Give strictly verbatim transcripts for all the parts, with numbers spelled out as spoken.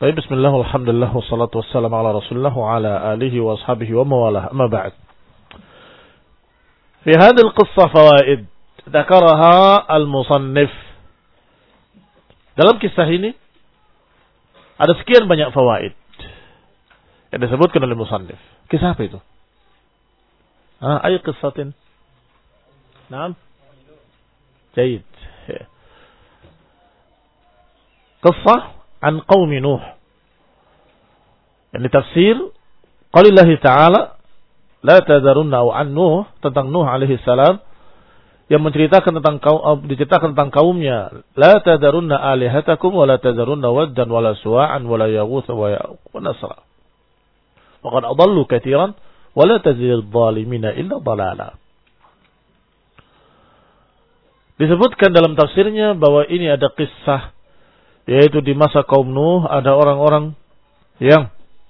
Baik, bismillah, alhamdulillah, wassalatu wassalamu ala rasulullah wa ala alihi wa ashabihi wa mawalah, amma ba'd. Fi hadhihi al-qissah fawaid dzakaraha al-musannif. Dalam kisah ini ada sekian banyak fawaid yang disebutkan oleh musannif. Kisah apa itu? Ah, ayo qissatin. Naam. Jayyid. Qissah an qaumi Nuh. Yang ditafsir qalillahi ta'ala la tadarunna an Nuh, tentang Nuh alaihi salam, yang menceritakan tentang kaum, diceritakan tentang kaumnya, la tadarunna alihatakum wa la tadarunna waddan wa la suwa'an wa la yaghutha wa ya'uq wa nasra wa qad adallu katsiran wa la tazidul zalimina illa dhalala. Disebutkan dalam tafsirnya bahwa ini ada kisah, yaitu di masa kaum Nuh ada orang-orang yang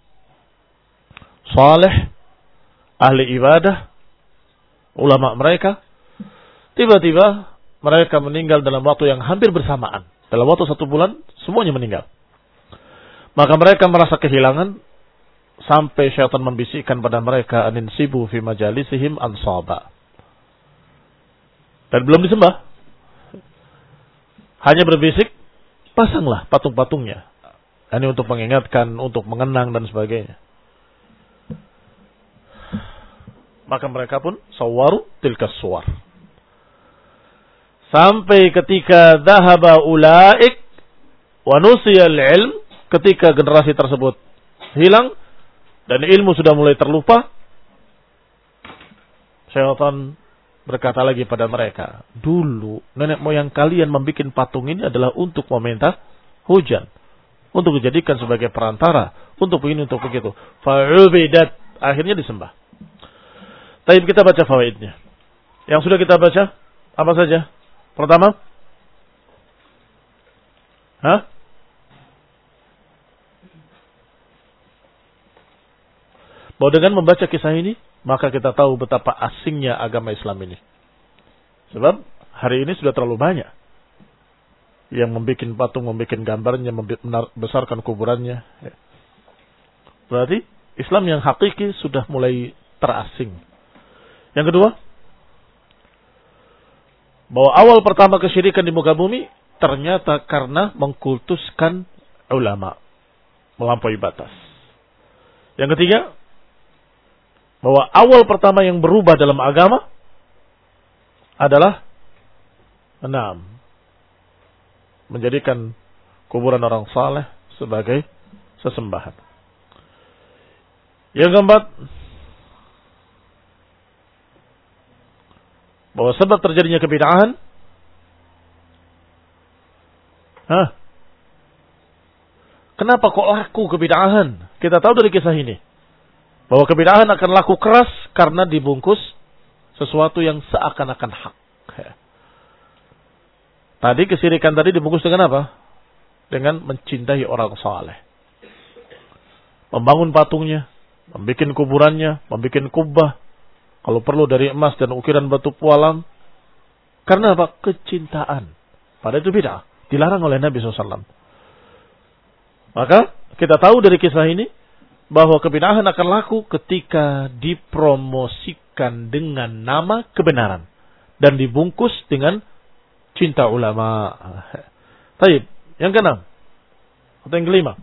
saleh, ahli ibadah, ulama mereka, tiba-tiba mereka meninggal dalam waktu yang hampir bersamaan. Dalam waktu satu bulan semuanya meninggal. Maka mereka merasa kehilangan sampai syaitan membisikkan pada mereka, aninsibu fi majalisihim ansaba. Dan belum disembah, hanya berbisik, pasanglah patung-patungnya. Ini untuk mengingatkan, untuk mengenang dan sebagainya. Maka mereka pun sawaru tilka suwar. Sampai ketika dhahaba ulaik wa nusiyal ilm, ketika generasi tersebut hilang dan ilmu sudah mulai terlupa, syaitan berkata lagi pada mereka, dulu nenek moyang kalian membuat patung ini adalah untuk meminta hujan, untuk dijadikan sebagai perantara, untuk begini, untuk begitu. Fa'ubidat, akhirnya disembah. Tapi kita baca fawaidnya. Yang sudah kita baca apa saja? Pertama, hah? Bahwa dengan membaca kisah ini, maka kita tahu betapa asingnya agama Islam ini. Sebab hari ini sudah terlalu banyak yang membuat patung, membuat gambarnya, membesarkan kuburannya. Berarti Islam yang hakiki sudah mulai terasing. Yang kedua, bahwa awal pertama kesyirikan di muka bumi ternyata karena mengkultuskan ulama, melampaui batas. Yang ketiga, bahwa awal pertama yang berubah dalam agama adalah enam, menjadikan kuburan orang saleh sebagai sesembahan. Yang keempat, bahwa sebab terjadinya kebid'ahan, hah? Kenapa kok laku kebid'ahan? Kita tahu dari kisah ini bahwa kebid'ahan akan laku keras karena dibungkus sesuatu yang seakan-akan hak. Tadi kesyirikan tadi dibungkus dengan apa? Dengan mencintai orang saleh, membangun patungnya, membuat kuburannya, membuat kubah, kalau perlu dari emas dan ukiran batu pualam. Karena apa? Kecintaan. Pada itu bid'ah, dilarang oleh Nabi shallallahu alaihi wasallam. Maka kita tahu dari kisah ini bahwa kebid'ahan akan laku ketika dipromosikan dengan nama kebenaran dan dibungkus dengan cinta ulama. Baik, yang keenam atau yang kelima.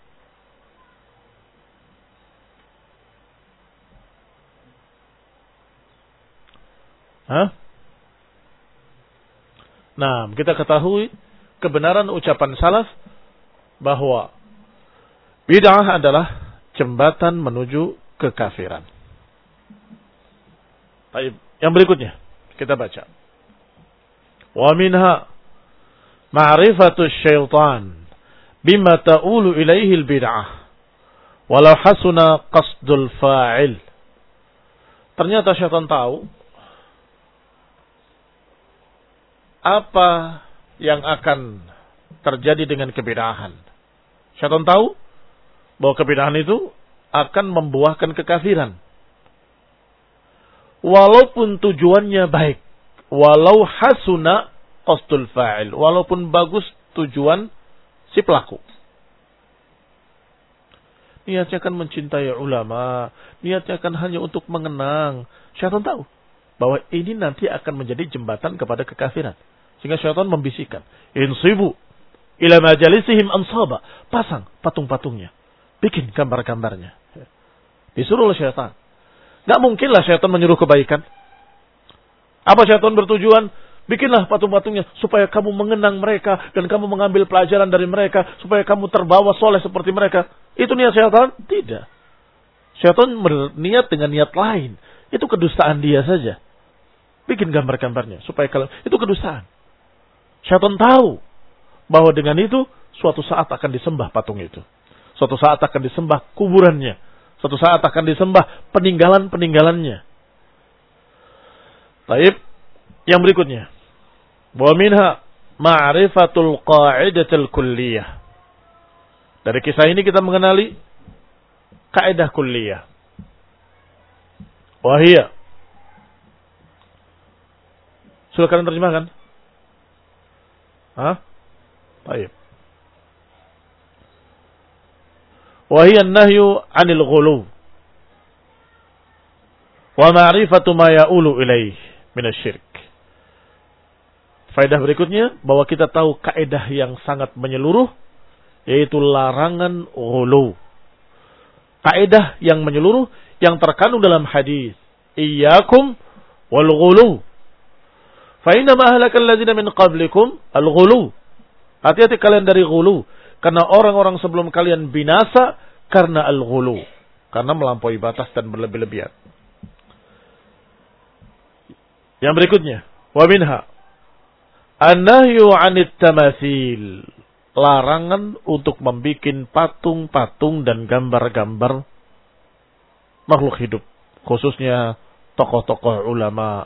Hah? Nah, kita ketahui kebenaran ucapan salaf bahwa bid'ah adalah jembatan menuju kekafiran. Baik, yang berikutnya kita baca. Wa minha ma'rifatu syaitan bima ta'ulu ilaihi al-bid'ah walau hasuna qasdul fa'il. Ternyata syaitan tahu apa yang akan terjadi dengan kebid'ahan. Syaitan tahu bahwa kebid'ahan itu akan membuahkan kekafiran. Walaupun tujuannya baik. Walau hasuna qasdul fa'il. Walaupun bagus tujuan si pelaku. niatnya kan mencintai ulama, niatnya kan hanya untuk mengenang. Syaitan tahu bahwa ini nanti akan menjadi jembatan kepada kekafiran. Sehingga syaitan membisikkan, insibu ila majalisihim ansaba, pasang patung-patungnya, bikin gambar-gambarnya. Disuruh oleh syaitan. Gak mungkinlah syaitan menyuruh kebaikan. Apa syaitan bertujuan? Bikinlah patung-patungnya supaya kamu mengenang mereka dan kamu mengambil pelajaran dari mereka, supaya kamu terbawa soleh seperti mereka. Itu niat syaitan? Tidak. Syaitan berniat dengan niat lain. Itu kedustaan dia saja. Bikin gambar-gambarnya supaya kalian, itu kedustaan. Syaitan tahu bahwa dengan itu suatu saat akan disembah patung itu. Suatu saat akan disembah kuburannya. Suatu saat akan disembah peninggalan-peninggalannya. Baik, yang berikutnya. Wa minha ma'rifatul qa'idatul kulliyah. Dari kisah ini kita mengenali kaidah kulliyah. Wahia. Sudah kalian terjemahkan? Hah? Baik. Wahia an-nahyu 'anil ghulu. Wa ma'rifatu ma ya'ulu ilaih minasyirik. Faedah berikutnya, bahwa kita tahu kaidah yang sangat menyeluruh, yaitu larangan ghulu. Kaidah yang menyeluruh, yang terkandung dalam hadis. Iyyakum wal ghulu. Fa inna ma ahlakal ladzina min qablikum al ghulu. Hati-hati kalian dari ghulu. Karena orang-orang sebelum kalian binasa karena al ghulu. Karena melampaui batas dan berlebih-lebihan. Yang berikutnya, wa minha an-nahyu 'anit tamasil. Larangan untuk membikin patung-patung dan gambar-gambar makhluk hidup, khususnya tokoh-tokoh ulama.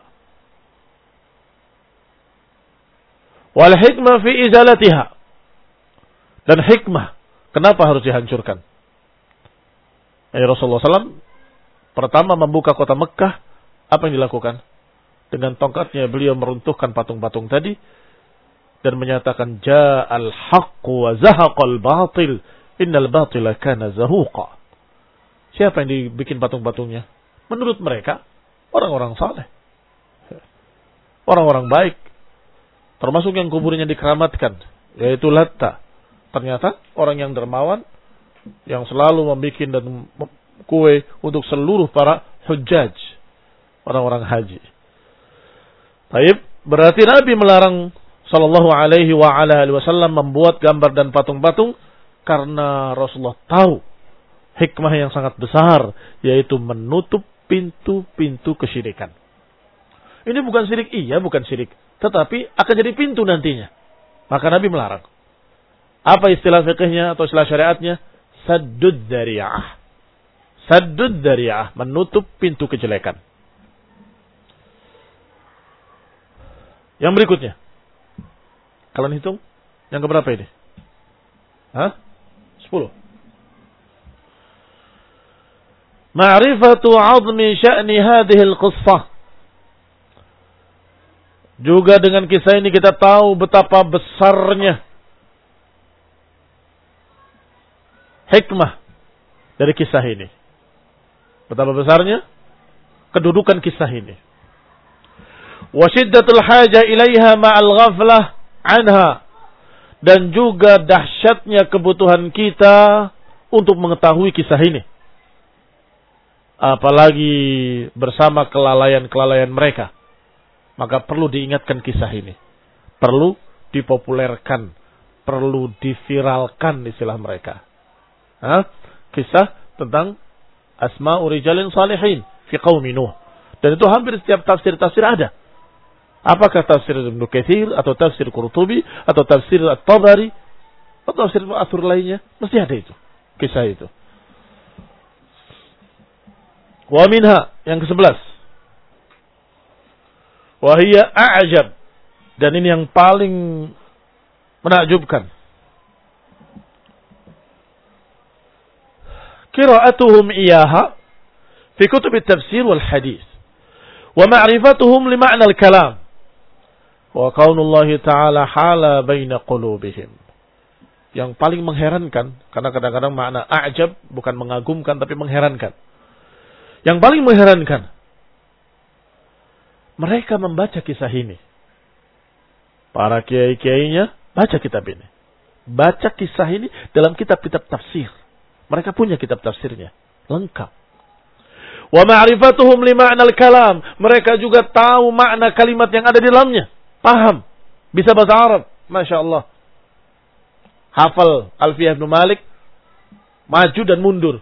Wal hikmah fi izalatiha. Dan hikmah, kenapa harus dihancurkan? Ya, Rasulullah shallallahu alaihi wasallam pertama membuka kota Mekah, apa yang dilakukan? Dengan tongkatnya beliau meruntuhkan patung-patung tadi dan menyatakan ja'al haqqu wa zahaqal batil innal batila kana zahuqa. Siapa yang dibikin patung-patungnya? Menurut mereka orang-orang saleh, orang-orang baik, termasuk yang kuburnya dikeramatkan, yaitu Latta. Ternyata orang yang dermawan yang selalu membikin dan kue untuk seluruh para hujjaj, orang-orang haji. Baik, berarti Nabi melarang sallallahu alaihi wa ala alihi wasallam membuat gambar dan patung-patung karena Rasulullah tahu hikmah yang sangat besar, yaitu menutup pintu-pintu kesyirikan. Ini bukan syirik, iya bukan syirik, tetapi akan jadi pintu nantinya. Maka Nabi melarang. Apa istilah fikihnya atau istilah syariatnya? Saddud dzari'ah. Saddud dzari'ah, menutup pintu kejelekan. Yang berikutnya. Kalian hitung? Yang keberapa ini? Hah? Sepuluh. Ma'rifatu 'azmi sya'ni hadhil qissah. Juga dengan kisah ini kita tahu betapa besarnya hikmah dari kisah ini. Betapa besarnya kedudukan kisah ini. Wa shiddatul haja ilaiha ma'al ghaflah anha. Dan juga dahsyatnya kebutuhan kita untuk mengetahui kisah ini. Apalagi bersama kelalaian-kelalaian mereka. Maka perlu diingatkan kisah ini. Perlu dipopulerkan. Perlu diviralkan istilah mereka. Hah? Kisah tentang asma'u rijalin salihin fi qaumi Nuh. Dan itu hampir setiap tafsir-tafsir ada. Apakah tafsir Ibnu Katsir atau tafsir Qurtubi atau tafsir At-Tabari atau tafsir Athur lainnya, mesti ada itu. Kisah itu. Wa minha, yang kesebelas. Wa hiya a'jab. Dan ini yang paling menakjubkan. Qira'atuhum iyaha fi kutub at-tafsir wal hadis. Wa ma'rifatuhum li ma'na al-kalam. Wa qaulullah ta'ala hala baina qulubihim. yang paling mengherankan, karena kadang-kadang makna a'jab bukan mengagumkan tapi mengherankan. Yang paling mengherankan, mereka membaca kisah ini. Para kiai-kiainya baca kitab ini. Baca kisah ini dalam kitab-kitab tafsir. Mereka punya kitab tafsirnya. Lengkap. Wa ma'rifatuhum li ma'nal kalam. Mereka juga tahu makna kalimat yang ada di dalamnya. Paham. Bisa bahasa Arab. Masya Allah. Hafal Alfiyah Ibn Malik. Maju dan mundur.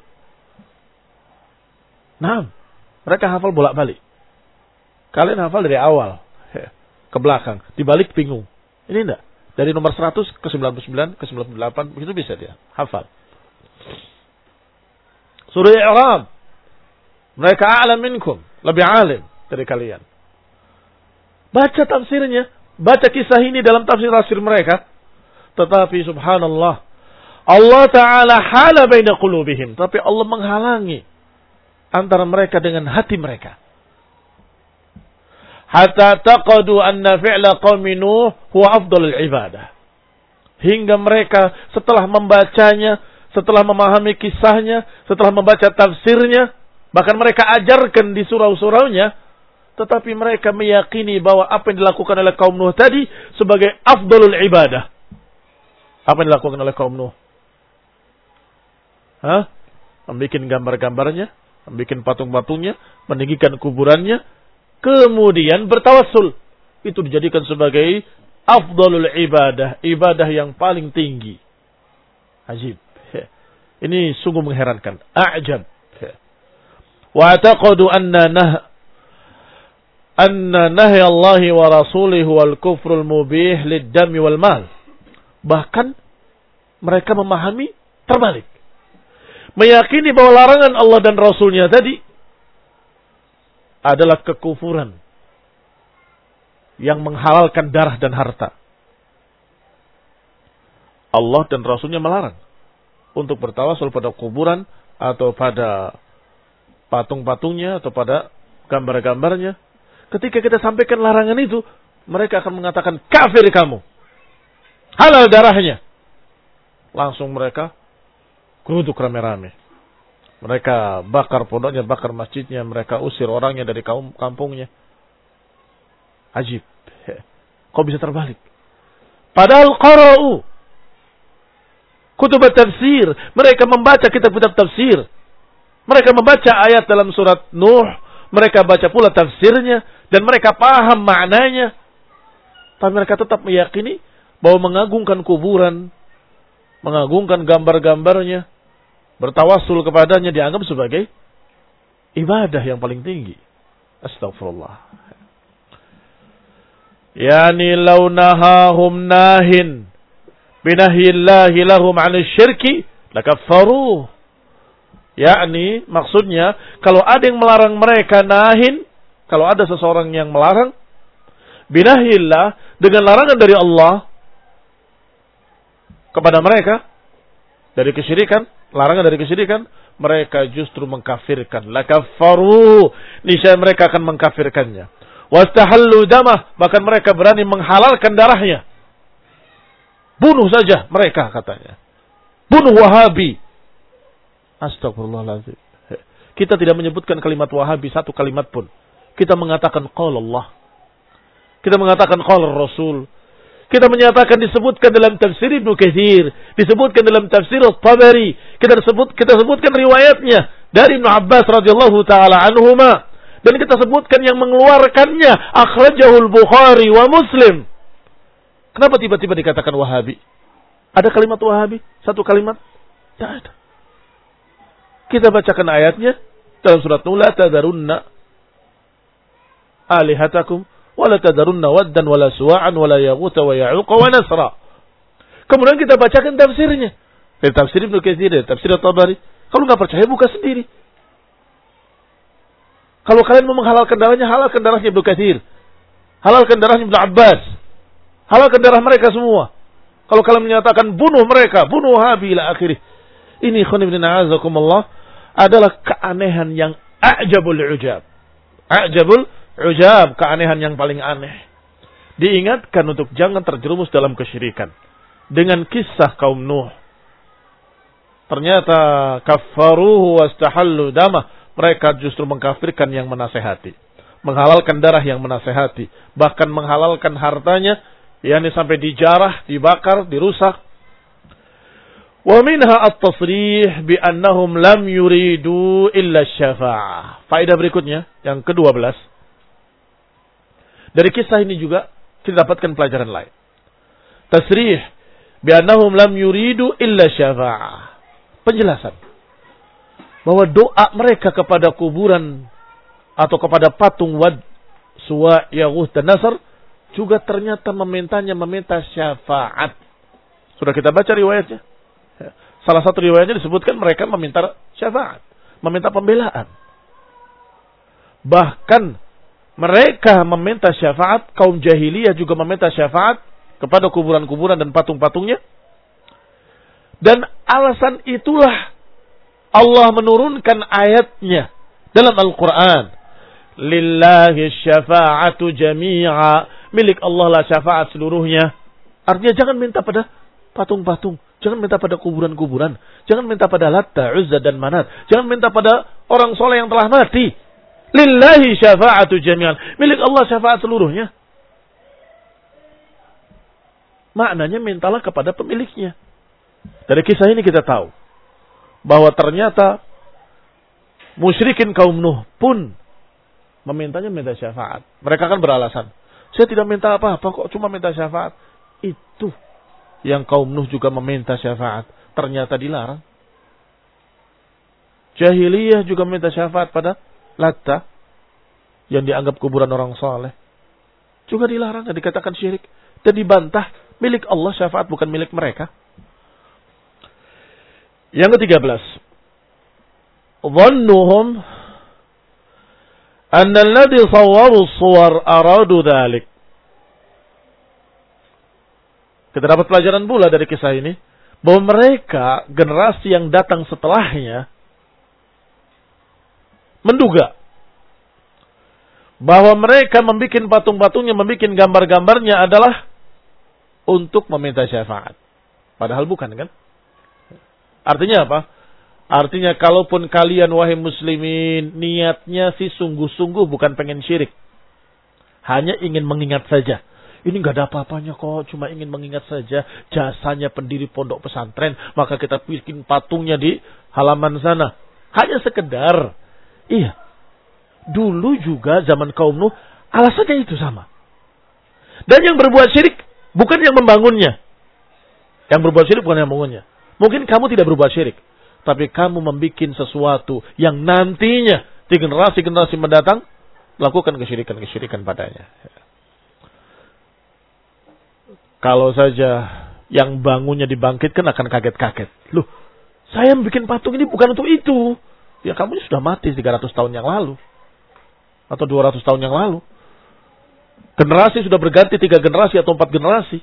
Nah, mereka hafal bolak-balik. Kalian hafal dari awal ke belakang. Dibalik bingung. Ini enggak. Dari nomor seratus ke sembilan puluh sembilan ke sembilan puluh delapan. Begitu bisa dia. Hafal. Surah I'rab. Mereka a'lam minkum. Lebih alim dari kalian. Baca tafsirnya. Baca kisah ini dalam tafsir-tafsir mereka. Tetapi subhanallah. Allah Ta'ala hala baina qulubihim. Tapi Allah menghalangi antara mereka dengan hati mereka. Hatta taqadu anna fi'la qaumi Nuh huwa afdalul ibadah. Hingga mereka setelah membacanya, setelah memahami kisahnya, setelah membaca tafsirnya, bahkan mereka ajarkan di surau-suraunya, tetapi mereka meyakini bahwa apa yang dilakukan oleh kaum Nuh tadi sebagai afdalul ibadah. Apa yang dilakukan oleh kaum Nuh? Hah? Membikin gambar-gambarnya, membikin patung-patungnya, meninggikan kuburannya, kemudian bertawassul. Itu dijadikan sebagai afdalul ibadah, ibadah yang paling tinggi. Ajib. Ini sungguh mengherankan. A'jab. Wa taqadu anna nah anna nahy Allah wa rasulih wal kufrul mubih lid-dami wal mal. Bahkan mereka memahami terbalik. Meyakini bahwa larangan Allah dan Rasulnya tadi adalah kekufuran yang menghalalkan darah dan harta. Allah dan Rasulnya melarang untuk bertawasul pada kuburan atau pada patung-patungnya atau pada gambar-gambarnya. Ketika kita sampaikan larangan itu, mereka akan mengatakan kafir kamu. Halal darahnya. Langsung mereka geruduk rame-rame. Mereka bakar pondoknya, bakar masjidnya, mereka usir orangnya dari kaum kampungnya. Ajib. Kok bisa terbalik? Padahal qara'u kutub tafsir, mereka membaca kitab-kitab tafsir. Mereka membaca ayat dalam surat Nuh, mereka baca pula tafsirnya dan mereka paham maknanya. Tapi mereka tetap meyakini bahwa mengagungkan kuburan, mengagungkan gambar-gambarnya, bertawassul kepadanya dianggap sebagai ibadah yang paling tinggi. Astagfirullah. Yani law nahahum nahin binahyillahi lahum 'anil syirki lakaffaruh. Yakni maksudnya kalau ada yang melarang mereka nahin, kalau ada seseorang yang melarang binahyillah dengan larangan dari Allah kepada mereka dari kesyirikan, larangan dari kesyirikan, mereka justru mengkafirkan. Lakaffaru, niscaya mereka akan mengkafirkannya. Wastahallu damah, bahkan mereka berani menghalalkan darahnya. Bunuh saja mereka katanya. Bunuh Wahabi. Astagfirullahaladzim. Kita tidak menyebutkan kalimat Wahabi satu kalimat pun. Kita mengatakan qala Allah. Kita mengatakan qala Rasul. Kita menyatakan disebutkan dalam tafsir Ibnu Katsir, disebutkan dalam tafsir At-Tabari, kita sebut kita sebutkan riwayatnya dari Ibnu Abbas radhiyallahu taala anhuma, dan kita sebutkan yang mengeluarkannya akhrajahul Bukhari wa Muslim. Kenapa tiba-tiba dikatakan Wahabi? Ada kalimat Wahabi? Satu kalimat? Tidak ada. Kita bacakan ayatnya dalam surat Nuh, la tadarunna alihatakum wala tadarunna waddan wala suwa'an wala yaghutha wa ya'uqa wa nasra. Kemudian kita bacakan tafsirnya. Dari tafsir Ibnu Katsir, dari tafsir At-Tabari. Kalau enggak percaya buka sendiri. Kalau kalian mau menghalalkan darahnya, halalkan darahnya Ibnu Katsir. Halalkan darahnya Ibnu Abbas. Halalkan darah mereka semua. Kalau kalian menyatakan bunuh mereka, bunuh Wahabi ila akhirih. Ini khon ibn a'azakumullah adalah keanehan yang a'jabul ujab. A'jabul ujab, keanehan yang paling aneh. Diingatkan untuk jangan terjerumus dalam kesyirikan. dengan kisah kaum Nuh. Ternyata kaffaruhu wastahallu damah. Mereka justru mengkafirkan yang menasehati, menghalalkan darah yang menasehati, bahkan menghalalkan hartanya, yakni sampai dijarah, dibakar, dirusak. Wa minha at-tasrih bi annahum lam yuridu illa syafa'ah. Faedah berikutnya yang kedua belas. Dari kisah ini juga kita dapatkan pelajaran lain. Tasrih bi annahum lam yuridu illa syafa'ah. Penjelasan bahwa doa mereka kepada kuburan atau kepada patung Wad, Suwa, Yaghus dan Nasr juga ternyata memintanya meminta syafaat. Sudah kita baca riwayatnya. Salah satu riwayatnya disebutkan mereka meminta syafaat, meminta pembelaan. Bahkan mereka meminta syafaat, kaum jahiliyah juga meminta syafaat kepada kuburan-kuburan dan patung-patungnya. Dan alasan itulah Allah menurunkan ayatnya dalam Al-Quran. Lillahi syafa'atu jami'a. Milik Allah lah syafaat seluruhnya. Artinya jangan minta pada patung-patung. Jangan minta pada kuburan-kuburan. Jangan minta pada Latta, Uzza dan Manat. Jangan minta pada orang soleh yang telah mati. Lillahi syafa'atu jami'an. Milik Allah syafaat seluruhnya. Maknanya mintalah kepada pemiliknya. Dari kisah ini kita tahu bahwa ternyata musyrikin kaum Nuh pun memintanya minta syafaat. Mereka kan beralasan, saya tidak minta apa-apa kok, cuma minta syafaat. Itu yang kaum Nuh juga meminta syafaat, ternyata dilarang. Jahiliyah juga minta syafaat pada Latta yang dianggap kuburan orang saleh, juga dilarang dan dikatakan syirik dan dibantah. Milik Allah syafaat, bukan milik mereka. Yang ketiga belas, dhannuhum anna alladhi sawwaru suwar aradu dhalik. Kita dapat pelajaran pula dari kisah ini bahwa mereka, generasi yang datang setelahnya, menduga bahwa mereka membuat patung-patungnya, membuat gambar-gambarnya adalah untuk meminta syafaat. Padahal bukan, kan? Artinya apa? Artinya kalaupun kalian wahai muslimin niatnya sih sungguh-sungguh bukan pengen syirik, hanya ingin mengingat saja. Ini nggak ada apa-apanya kok, cuma ingin mengingat saja jasanya pendiri pondok pesantren, maka kita bikin patungnya di halaman sana. Hanya sekedar. Iya. Dulu juga zaman kaum Nuh alasannya itu sama. Dan yang berbuat syirik bukan yang membangunnya. Yang berbuat syirik bukan yang membangunnya. Mungkin kamu tidak berbuat syirik, tapi kamu membuat sesuatu yang nantinya di generasi-generasi mendatang lakukan kesyirikan-kesyirikan padanya. Kalau saja yang bangunnya dibangkitkan akan kaget-kaget. Loh, saya bikin patung ini bukan untuk itu. Ya kamu sudah mati tiga ratus tahun yang lalu. Atau dua ratus tahun yang lalu. Generasi sudah berganti tiga generasi atau empat generasi.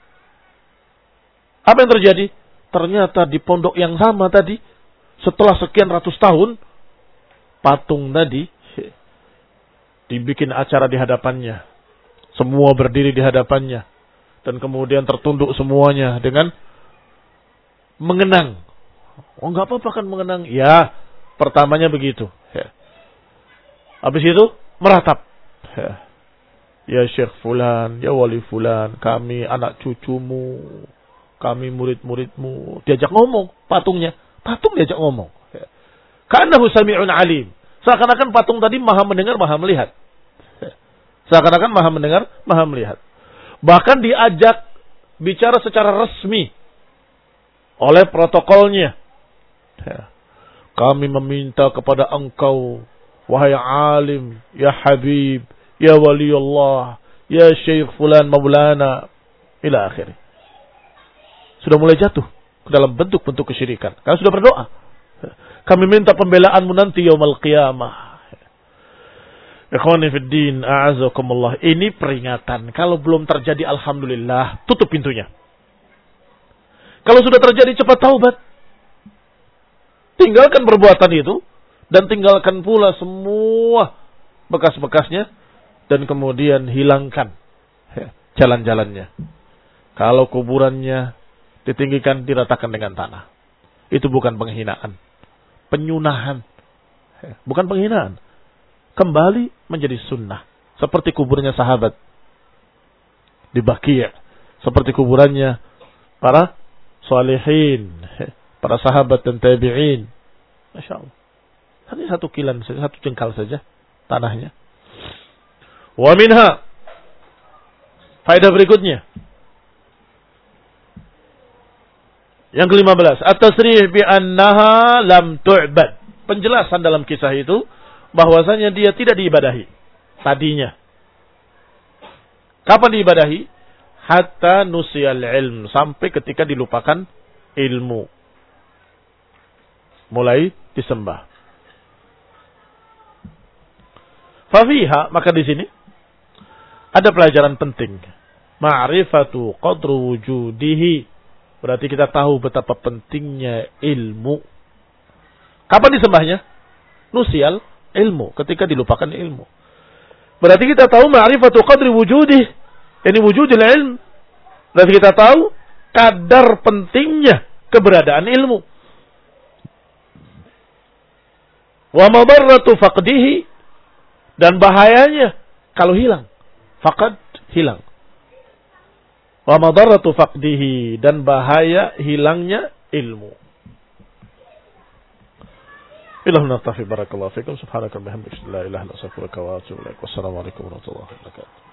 Apa yang terjadi? Ternyata di pondok yang sama tadi, setelah sekian ratus tahun, patung tadi dibikin acara di hadapannya. Semua berdiri di hadapannya. Dan kemudian tertunduk semuanya dengan mengenang. Oh enggak apa-apa kan mengenang. Ya, pertamanya begitu. Ya. Habis itu meratap. Ya. Ya Syekh Fulan, ya Wali Fulan, kami anak cucumu. Kami murid-muridmu. Diajak ngomong patungnya. Patung diajak ngomong. Ka'annahu sami'un alim. Seakan-akan patung tadi maha mendengar, maha melihat. Seakan-akan maha mendengar, maha melihat. Bahkan diajak bicara secara resmi. Oleh protokolnya. Kami meminta kepada engkau, wahai alim, ya Habib, ya Waliullah, ya Syekh Fulan Maulana, ila akhirnya. Sudah mulai jatuh ke dalam bentuk-bentuk kesyirikan. Karena sudah berdoa. Kami minta pembelaanmu nanti yaumul qiyamah. Ikhwani fid din, a'azakumullah. Ini peringatan. Kalau belum terjadi, alhamdulillah, tutup pintunya. Kalau sudah terjadi, cepat taubat. Tinggalkan perbuatan itu. Dan tinggalkan pula semua bekas-bekasnya. Dan kemudian hilangkan jalan-jalannya. Kalau kuburannya ditinggikan, diratakan dengan tanah. Itu bukan penghinaan. Penyunahan. Bukan penghinaan. Kembali menjadi sunnah. Seperti kuburnya sahabat di Baqi'. Seperti kuburannya para salihin. Para sahabat dan tabi'in. Masya Allah. Hanya satu kilan saja, satu jengkal saja tanahnya. Wa minha. Faedah berikutnya. Yang kelima belas. At-tasrih bi annaha lam tu'bad. Penjelasan dalam kisah itu bahwasanya dia tidak diibadahi tadinya. Kapan diibadahi? Hatta nusiyal ilm. Sampai ketika dilupakan ilmu. Mulai disembah. Fafiha, maka di sini ada pelajaran penting. Ma'rifatu qadru wujudihi. Berarti kita tahu betapa pentingnya ilmu. Kapan disembahnya? Nusial ilmu, ketika dilupakan ilmu. Berarti kita tahu ma'rifatu qadri wujudihi. Ini wujudil ilm. Berarti kita tahu kadar pentingnya keberadaan ilmu. Wa madarratu faqdihi. Dan bahayanya kalau hilang. Faqad, hilang. Wa madarratu faqdihi. Dan bahaya hilangnya ilmu. Ilahun naftahi barakallahu fikum. Subhanakallah. Alhamdulillah. La ilaha illa anta astaghfiruka wa atubu ilaik. Wassalamualaikum warahmatullahi wabarakatuh.